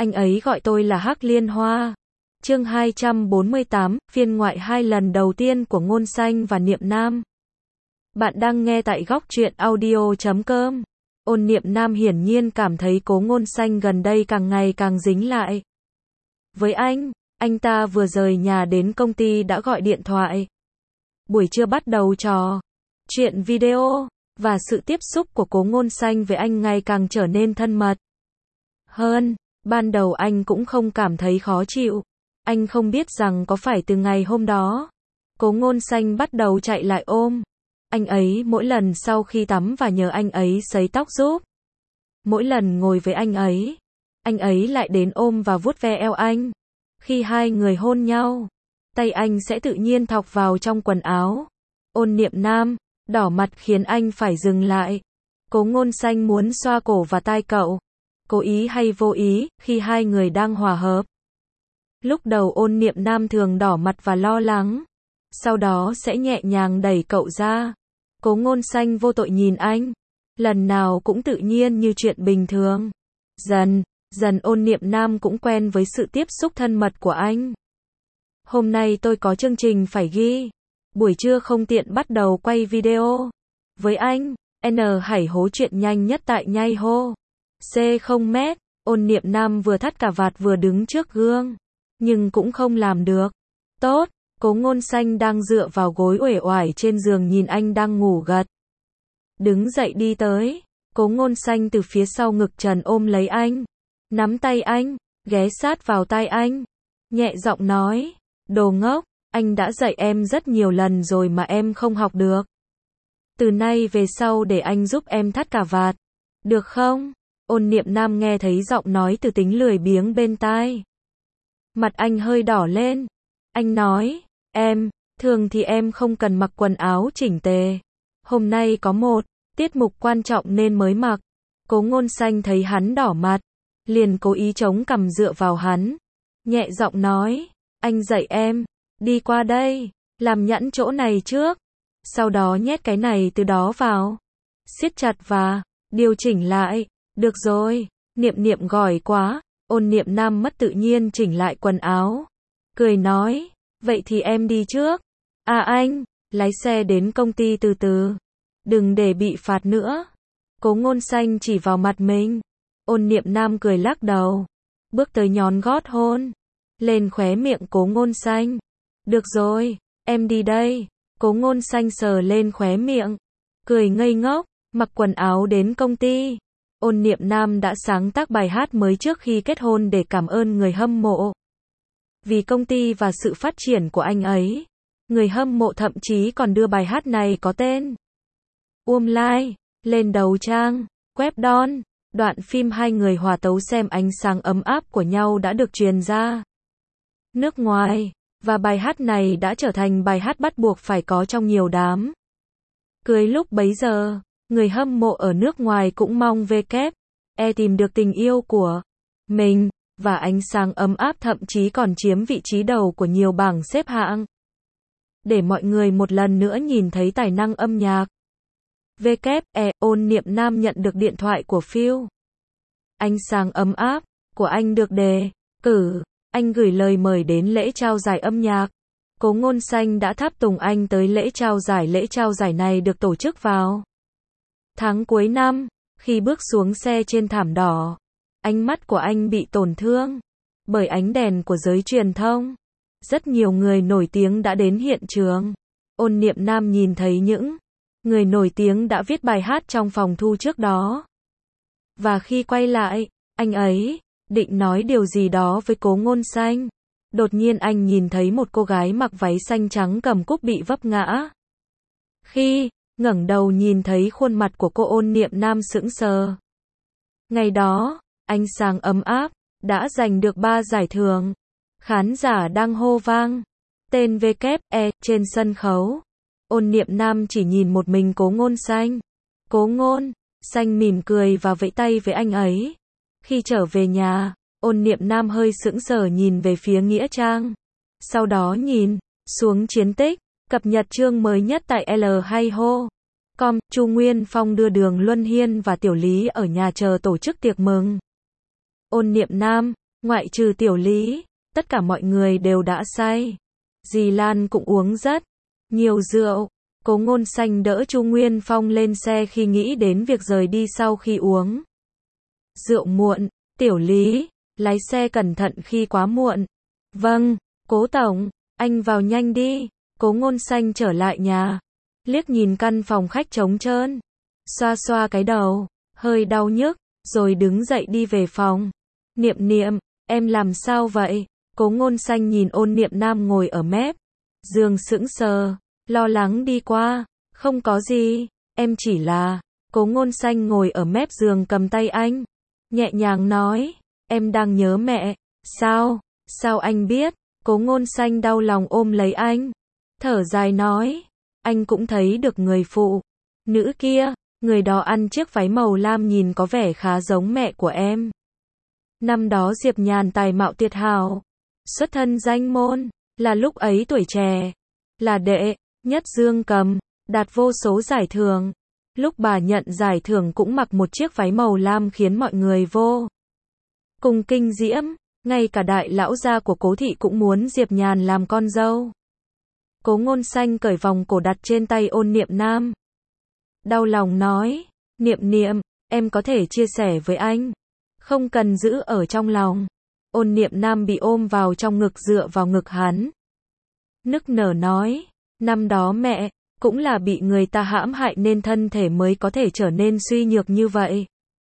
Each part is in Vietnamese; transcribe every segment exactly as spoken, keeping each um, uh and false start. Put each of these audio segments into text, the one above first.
Anh ấy gọi tôi là Hắc Liên Hoa. Chương hai trăm bốn mươi tám, phiên ngoại hai lần đầu tiên của Ngôn Xanh và Niệm Nam. Bạn đang nghe tại góc truyện audio chấm com. Ôn Niệm Nam hiển nhiên cảm thấy Cố Ngôn Xanh gần đây càng ngày càng dính lại với anh. Anh ta vừa rời nhà đến công ty đã gọi điện thoại. Buổi trưa bắt đầu trò chuyện video, và sự tiếp xúc của Cố Ngôn Xanh với anh ngày càng trở nên thân mật hơn. Ban đầu anh cũng không cảm thấy khó chịu. Anh không biết rằng có phải từ ngày hôm đó, Cố Ngôn Xanh bắt đầu chạy lại ôm anh ấy mỗi lần sau khi tắm và nhờ anh ấy sấy tóc giúp. Mỗi lần ngồi với anh ấy, anh ấy lại đến ôm và vuốt ve eo anh. Khi hai người hôn nhau, tay anh sẽ tự nhiên thọc vào trong quần áo. Ôn Niệm Nam đỏ mặt khiến anh phải dừng lại. Cố Ngôn Xanh muốn xoa cổ và tai cậu. Cố ý hay vô ý, khi hai người đang hòa hợp. Lúc đầu Ôn Niệm Nam thường đỏ mặt và lo lắng. Sau đó sẽ nhẹ nhàng đẩy cậu ra. Cố Ngôn Xanh vô tội nhìn anh. Lần nào cũng tự nhiên như chuyện bình thường. Dần, dần Ôn Niệm Nam cũng quen với sự tiếp xúc thân mật của anh. Hôm nay tôi có chương trình phải ghi. Buổi trưa không tiện bắt đầu quay video với anh. N hãy hố chuyện nhanh nhất tại nhai hô. C không mét. Ôn Niệm Nam vừa thắt cà vạt vừa đứng trước gương. Nhưng cũng không làm được tốt. Cố Ngôn Xanh đang dựa vào gối uể oải trên giường nhìn anh đang ngủ gật. Đứng dậy đi tới. Cố Ngôn Xanh từ phía sau ngực trần ôm lấy anh. Nắm tay anh, ghé sát vào tai anh. Nhẹ giọng nói, đồ ngốc, anh đã dạy em rất nhiều lần rồi mà em không học được. Từ nay về sau để anh giúp em thắt cà vạt. Được không? Ôn Niệm Nam nghe thấy giọng nói từ tính lười biếng bên tai. Mặt anh hơi đỏ lên. Anh nói, em, thường thì em không cần mặc quần áo chỉnh tề. Hôm nay có một tiết mục quan trọng nên mới mặc. Cố Ngôn Xanh thấy hắn đỏ mặt, liền cố ý chống cằm dựa vào hắn. Nhẹ giọng nói, anh dạy em, đi qua đây, làm nhẵn chỗ này trước. Sau đó nhét cái này từ đó vào. Siết chặt và điều chỉnh lại. Được rồi, Niệm Niệm gỏi quá. Ôn Niệm Nam mất tự nhiên chỉnh lại quần áo. Cười nói, vậy thì em đi trước. À anh, lái xe đến công ty từ từ. Đừng để bị phạt nữa. Cố Ngôn Xanh chỉ vào mặt mình. Ôn Niệm Nam cười lắc đầu. Bước tới nhón gót hôn lên khóe miệng Cố Ngôn Xanh. Được rồi, em đi đây. Cố Ngôn Xanh sờ lên khóe miệng. Cười ngây ngốc, mặc quần áo đến công ty. Ôn Niệm Nam đã sáng tác bài hát mới trước khi kết hôn để cảm ơn người hâm mộ. Vì công ty và sự phát triển của anh ấy, người hâm mộ thậm chí còn đưa bài hát này có tên Um Lai lên đầu trang web Don. Đoạn phim hai người hòa tấu xem ánh sáng ấm áp của nhau đã được truyền ra nước ngoài, và bài hát này đã trở thành bài hát bắt buộc phải có trong nhiều đám cưới lúc bấy giờ. Người hâm mộ ở nước ngoài cũng mong vê kép e tìm được tình yêu của mình, và ánh sáng ấm áp thậm chí còn chiếm vị trí đầu của nhiều bảng xếp hạng. Để mọi người một lần nữa nhìn thấy tài năng âm nhạc. vê kép e, Ôn Niệm Nam nhận được điện thoại của Phil. Ánh sáng ấm áp của anh được đề cử. Anh gửi lời mời đến lễ trao giải âm nhạc. Cố Ngôn Xanh đã tháp tùng anh tới lễ trao giải. Lễ trao giải này được tổ chức vào tháng cuối năm. Khi bước xuống xe trên thảm đỏ, ánh mắt của anh bị tổn thương bởi ánh đèn của giới truyền thông. Rất nhiều người nổi tiếng đã đến hiện trường. Ôn Niệm Nam nhìn thấy những người nổi tiếng đã viết bài hát trong phòng thu trước đó. Và khi quay lại, anh ấy định nói điều gì đó với Cố Ngôn Xanh. Đột nhiên anh nhìn thấy một cô gái mặc váy xanh trắng cầm cúp bị vấp ngã. Khi ngẩng đầu nhìn thấy khuôn mặt của cô, Ôn Niệm Nam sững sờ. Ngày đó, ánh sáng ấm áp đã giành được ba giải thưởng. Khán giả đang hô vang tên vê kép e trên sân khấu. Ôn Niệm Nam chỉ nhìn một mình Cố Ngôn Xanh. Cố Ngôn Xanh mỉm cười và vẫy tay với anh ấy. Khi trở về nhà, Ôn Niệm Nam hơi sững sờ nhìn về phía nghĩa trang. Sau đó nhìn xuống chiến tích. Cập nhật chương mới nhất tại L hay hô com. Chu Nguyên Phong đưa Đường Luân Hiên và Tiểu Lý ở nhà chờ tổ chức tiệc mừng. Ôn Niệm Nam Ngoại trừ Tiểu Lý, tất cả mọi người đều đã say. Dì Lan cũng uống rất nhiều rượu. Cố Ngôn Xanh đỡ Chu Nguyên Phong lên xe khi nghĩ đến việc rời đi sau khi uống rượu muộn. Tiểu Lý, lái xe cẩn thận khi quá muộn. Vâng, Cố tổng, anh vào nhanh đi. Cố Ngôn Xanh trở lại nhà, liếc nhìn căn phòng khách trống trơn, xoa xoa cái đầu, hơi đau nhức, rồi đứng dậy đi về phòng. Niệm Niệm, em làm sao vậy? Cố Ngôn Xanh nhìn Ôn Niệm Nam ngồi ở mép giường sững sờ, lo lắng đi qua. Không có gì, em chỉ là... Cố Ngôn Xanh ngồi ở mép giường cầm tay anh, nhẹ nhàng nói, em đang nhớ mẹ. Sao? Sao anh biết? Cố Ngôn Xanh đau lòng ôm lấy anh, thở dài nói, anh cũng thấy được người phụ nữ kia, người đó ăn chiếc váy màu lam nhìn có vẻ khá giống mẹ của em. Năm đó Diệp Nhàn tài mạo tuyệt hảo, xuất thân danh môn, là lúc ấy tuổi trẻ, là đệ nhất Dương Cầm, đạt vô số giải thưởng. Lúc bà nhận giải thưởng cũng mặc một chiếc váy màu lam khiến mọi người vô cùng kinh diễm, ngay cả đại lão gia của Cố thị cũng muốn Diệp Nhàn làm con dâu. Cố Ngôn Xanh cởi vòng cổ đặt trên tay Ôn Niệm Nam, đau lòng nói, Niệm Niệm, em có thể chia sẻ với anh, không cần giữ ở trong lòng. Ôn Niệm Nam bị ôm vào trong ngực dựa vào ngực hắn, nức nở nói, năm đó mẹ cũng là bị người ta hãm hại nên thân thể mới có thể trở nên suy nhược như vậy.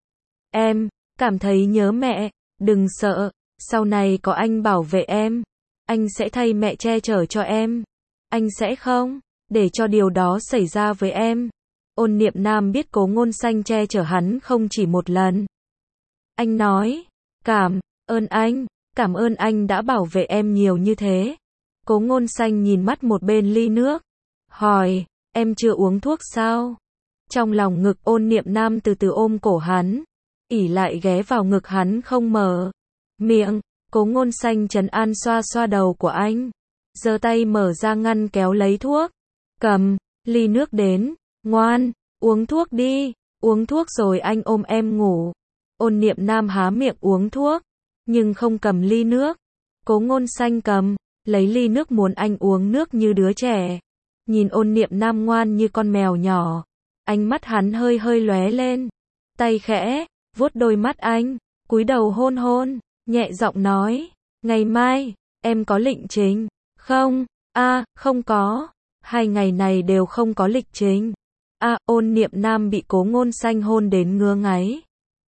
Em cảm thấy nhớ mẹ, đừng sợ, sau này có anh bảo vệ em, anh sẽ thay mẹ che chở cho em, anh sẽ không để cho điều đó xảy ra với em. Ôn Niệm Nam biết Cố Ngôn Xanh che chở hắn không chỉ một lần. Anh nói, cảm ơn anh, cảm ơn anh đã bảo vệ em nhiều như thế. Cố Ngôn Xanh nhìn mắt một bên ly nước, hỏi, em chưa uống thuốc sao? Trong lòng ngực Ôn Niệm Nam từ từ ôm cổ hắn, ỉ lại ghé vào ngực hắn không mở miệng. Cố Ngôn Xanh trấn an xoa xoa đầu của anh, giơ tay mở ra ngăn kéo lấy thuốc, cầm ly nước đến, ngoan, uống thuốc đi, uống thuốc rồi anh ôm em ngủ. Ôn Niệm Nam há miệng uống thuốc, nhưng không cầm ly nước. Cố Ngôn Xanh cầm lấy ly nước muốn anh uống nước như đứa trẻ. Nhìn Ôn Niệm Nam ngoan như con mèo nhỏ, ánh mắt hắn hơi hơi lóe lên, tay khẽ vuốt đôi mắt anh, cúi đầu hôn hôn, nhẹ giọng nói, ngày mai em có lịch trình không? A, à, không có, hai ngày này đều không có lịch trình. A, à, Ôn Niệm Nam bị Cố Ngôn Xanh hôn đến ngứa ngáy,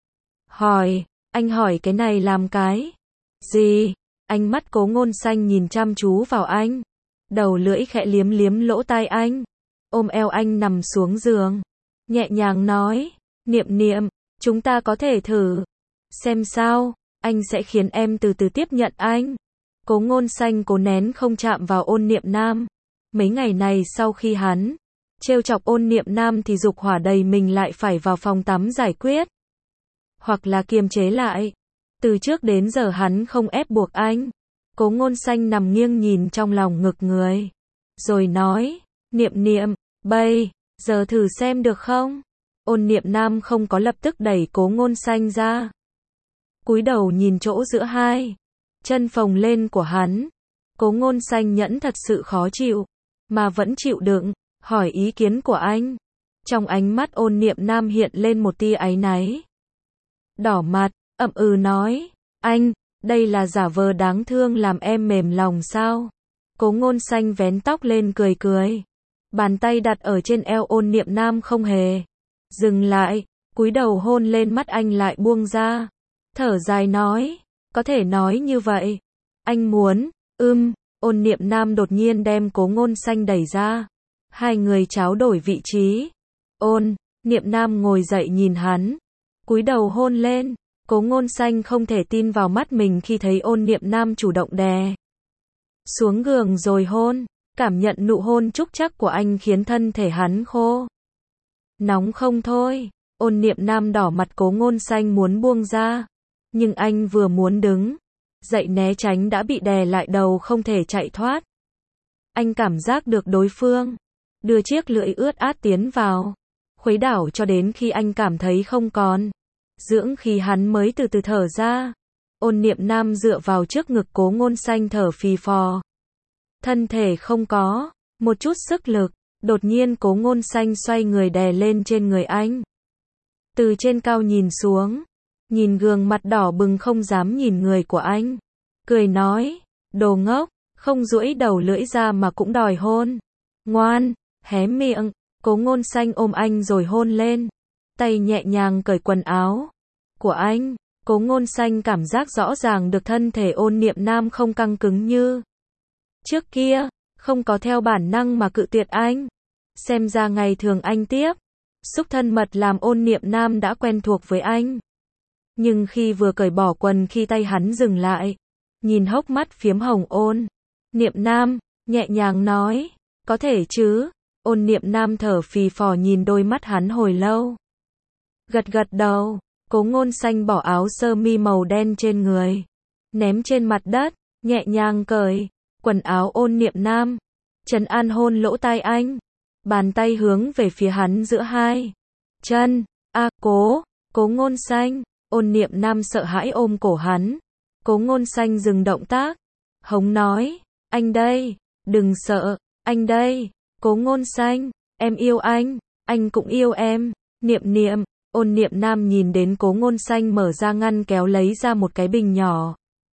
hỏi, anh hỏi cái này làm cái gì? Ánh mắt Cố Ngôn Xanh nhìn chăm chú vào anh, đầu lưỡi khẽ liếm liếm lỗ tai anh, ôm eo anh nằm xuống giường, nhẹ nhàng nói, Niệm Niệm, chúng ta có thể thử xem sao, anh sẽ khiến em từ từ tiếp nhận anh. Cố Ngôn Xanh cố nén không chạm vào Ôn Niệm Nam. Mấy ngày này sau khi hắn trêu chọc Ôn Niệm Nam thì dục hỏa đầy mình lại phải vào phòng tắm giải quyết, hoặc là kiềm chế lại. Từ trước đến giờ hắn không ép buộc anh. Cố Ngôn Xanh nằm nghiêng nhìn trong lòng ngực người, rồi nói, Niệm Niệm, bây giờ thử xem được không? Ôn Niệm Nam không có lập tức đẩy Cố Ngôn Xanh ra, cúi đầu nhìn chỗ giữa hai chân phồng lên của hắn. Cố Ngôn Xanh nhẫn thật sự khó chịu, mà vẫn chịu đựng, hỏi ý kiến của anh. Trong ánh mắt Ôn Niệm Nam hiện lên một tia áy náy, đỏ mặt, ậm ừ nói, anh, đây là giả vờ đáng thương làm em mềm lòng sao? Cố Ngôn Xanh vén tóc lên cười cười, bàn tay đặt ở trên eo Ôn Niệm Nam không hề dừng lại, cúi đầu hôn lên mắt anh lại buông ra, thở dài nói, có thể nói như vậy, anh muốn, ưm, Ôn Niệm Nam đột nhiên đem Cố Ngôn Xanh đẩy ra, hai người tráo đổi vị trí. Ôn Niệm Nam ngồi dậy nhìn hắn, cúi đầu hôn lên. Cố Ngôn Xanh không thể tin vào mắt mình khi thấy Ôn Niệm Nam chủ động đè xuống giường rồi hôn, cảm nhận nụ hôn trúc chắc của anh khiến thân thể hắn khô nóng không thôi. Ôn Niệm Nam đỏ mặt, Cố Ngôn Xanh muốn buông ra, nhưng anh vừa muốn đứng dậy né tránh đã bị đè lại đầu không thể chạy thoát. Anh cảm giác được đối phương đưa chiếc lưỡi ướt át tiến vào, khuấy đảo cho đến khi anh cảm thấy không còn dưỡng khí hắn mới từ từ thở ra. Ôn Niệm Nam dựa vào trước ngực Cố Ngôn Xanh thở phì phò. Thân thể không có một chút sức lực, đột nhiên Cố Ngôn Xanh xoay người đè lên trên người anh. Từ trên cao nhìn xuống, nhìn gương mặt đỏ bừng không dám nhìn người của anh. Cười nói, đồ ngốc, không duỗi đầu lưỡi ra mà cũng đòi hôn. Ngoan, hé miệng, Cố Ngôn Xanh ôm anh rồi hôn lên. Tay nhẹ nhàng cởi quần áo của anh. Cố Ngôn Xanh cảm giác rõ ràng được thân thể Ôn Niệm Nam không căng cứng như trước kia, không có theo bản năng mà cự tuyệt anh. Xem ra ngày thường anh tiếp xúc thân mật làm Ôn Niệm Nam đã quen thuộc với anh. Nhưng khi vừa cởi bỏ quần khi tay hắn dừng lại, nhìn hốc mắt phiếm hồng Ôn Niệm Nam, nhẹ nhàng nói, có thể chứ. Ôn Niệm Nam thở phì phò nhìn đôi mắt hắn hồi lâu. Gật gật đầu. Cố Ngôn Xanh bỏ áo sơ mi màu đen trên người, ném trên mặt đất, nhẹ nhàng cởi quần áo Ôn Niệm Nam, trấn an hôn lỗ tai anh, bàn tay hướng về phía hắn giữa hai chân. A, cố, Cố Ngôn Xanh. Ôn Niệm Nam sợ hãi ôm cổ hắn. Cố Ngôn Xanh dừng động tác, hống nói, anh đây, đừng sợ, anh đây. Cố Ngôn Xanh, em yêu anh, anh cũng yêu em. Niệm Niệm. Ôn Niệm Nam nhìn đến Cố Ngôn Xanh mở ra ngăn kéo lấy ra một cái bình nhỏ.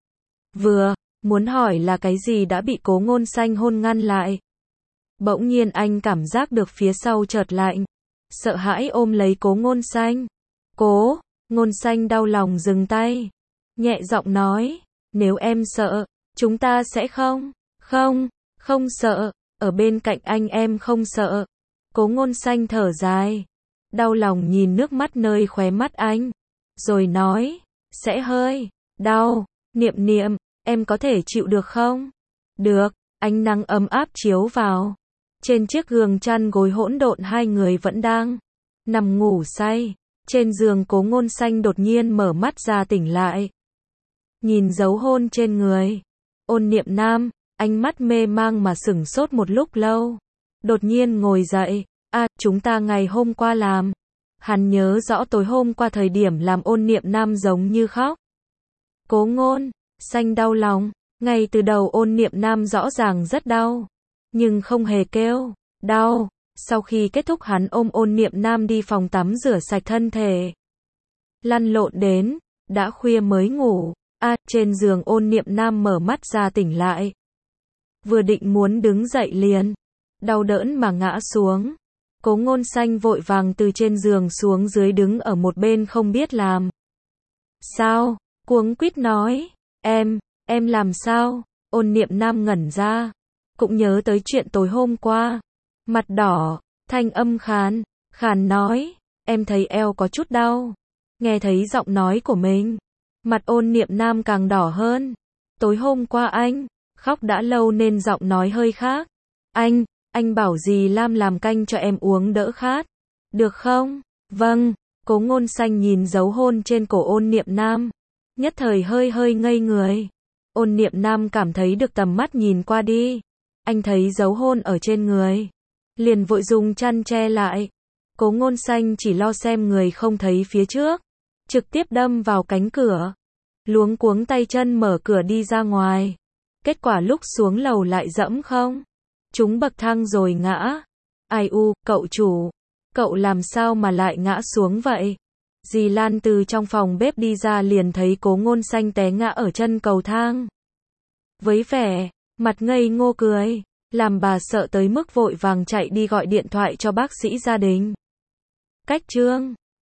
Vừa muốn hỏi là cái gì đã bị Cố Ngôn Xanh hôn ngăn lại. Bỗng nhiên anh cảm giác được phía sau chợt lạnh, sợ hãi ôm lấy Cố Ngôn Xanh. Cố Ngôn Xanh đau lòng dừng tay, nhẹ giọng nói, nếu em sợ, chúng ta sẽ không, không, không sợ, ở bên cạnh anh em không sợ. Cố Ngôn Xanh thở dài, đau lòng nhìn nước mắt nơi khóe mắt anh, rồi nói, sẽ hơi đau. Niệm Niệm, em có thể chịu được không? Được. Ánh nắng ấm áp chiếu vào. Trên chiếc giường chăn gối hỗn độn hai người vẫn đang nằm ngủ say. Trên giường Cố Ngôn Xanh đột nhiên mở mắt ra tỉnh lại. Nhìn dấu hôn trên người Ôn Niệm Nam, ánh mắt mê mang mà sửng sốt một lúc lâu. Đột nhiên ngồi dậy. À, chúng ta ngày hôm qua làm. Hắn nhớ rõ tối hôm qua thời điểm làm Ôn Niệm Nam giống như khóc. Cố Ngôn Xanh đau lòng. Ngay từ đầu Ôn Niệm Nam rõ ràng rất đau, nhưng không hề kêu đau. Sau khi kết thúc hắn ôm Ôn Niệm Nam đi phòng tắm rửa sạch thân thể. Lăn lộn đến, đã khuya mới ngủ. À, trên giường Ôn Niệm Nam mở mắt ra tỉnh lại. Vừa định muốn đứng dậy liền, đau đớn mà ngã xuống. Cố Ngôn Xanh vội vàng từ trên giường xuống dưới đứng ở một bên không biết làm sao, cuống quýt nói, em, em làm sao? Ôn Niệm Nam ngẩn ra, cũng nhớ tới chuyện tối hôm qua. Mặt đỏ, thanh âm khàn, khàn nói, em thấy eo có chút đau. Nghe thấy giọng nói của mình, mặt Ôn Niệm Nam càng đỏ hơn. Tối hôm qua anh khóc đã lâu nên giọng nói hơi khác. Anh, anh bảo dì Lam làm canh cho em uống đỡ khát. Được không? Vâng. Cố Ngôn Xanh nhìn dấu hôn trên cổ Ôn Niệm Nam, nhất thời hơi hơi ngây người. Ôn Niệm Nam cảm thấy được tầm mắt nhìn qua đi. Anh thấy dấu hôn ở trên người, liền vội dùng chăn che lại. Cố Ngôn Xanh chỉ lo xem người không thấy phía trước, trực tiếp đâm vào cánh cửa, luống cuống tay chân mở cửa đi ra ngoài. Kết quả lúc xuống lầu lại dẫm không trúng bậc thang rồi ngã. Ai u, cậu chủ, cậu làm sao mà lại ngã xuống vậy? Dì Lan từ trong phòng bếp đi ra liền thấy Cố Ngôn Xanh té ngã ở chân cầu thang. Với vẻ mặt ngây ngô cười, làm bà sợ tới mức vội vàng chạy đi gọi điện thoại cho bác sĩ gia đình. Cách chương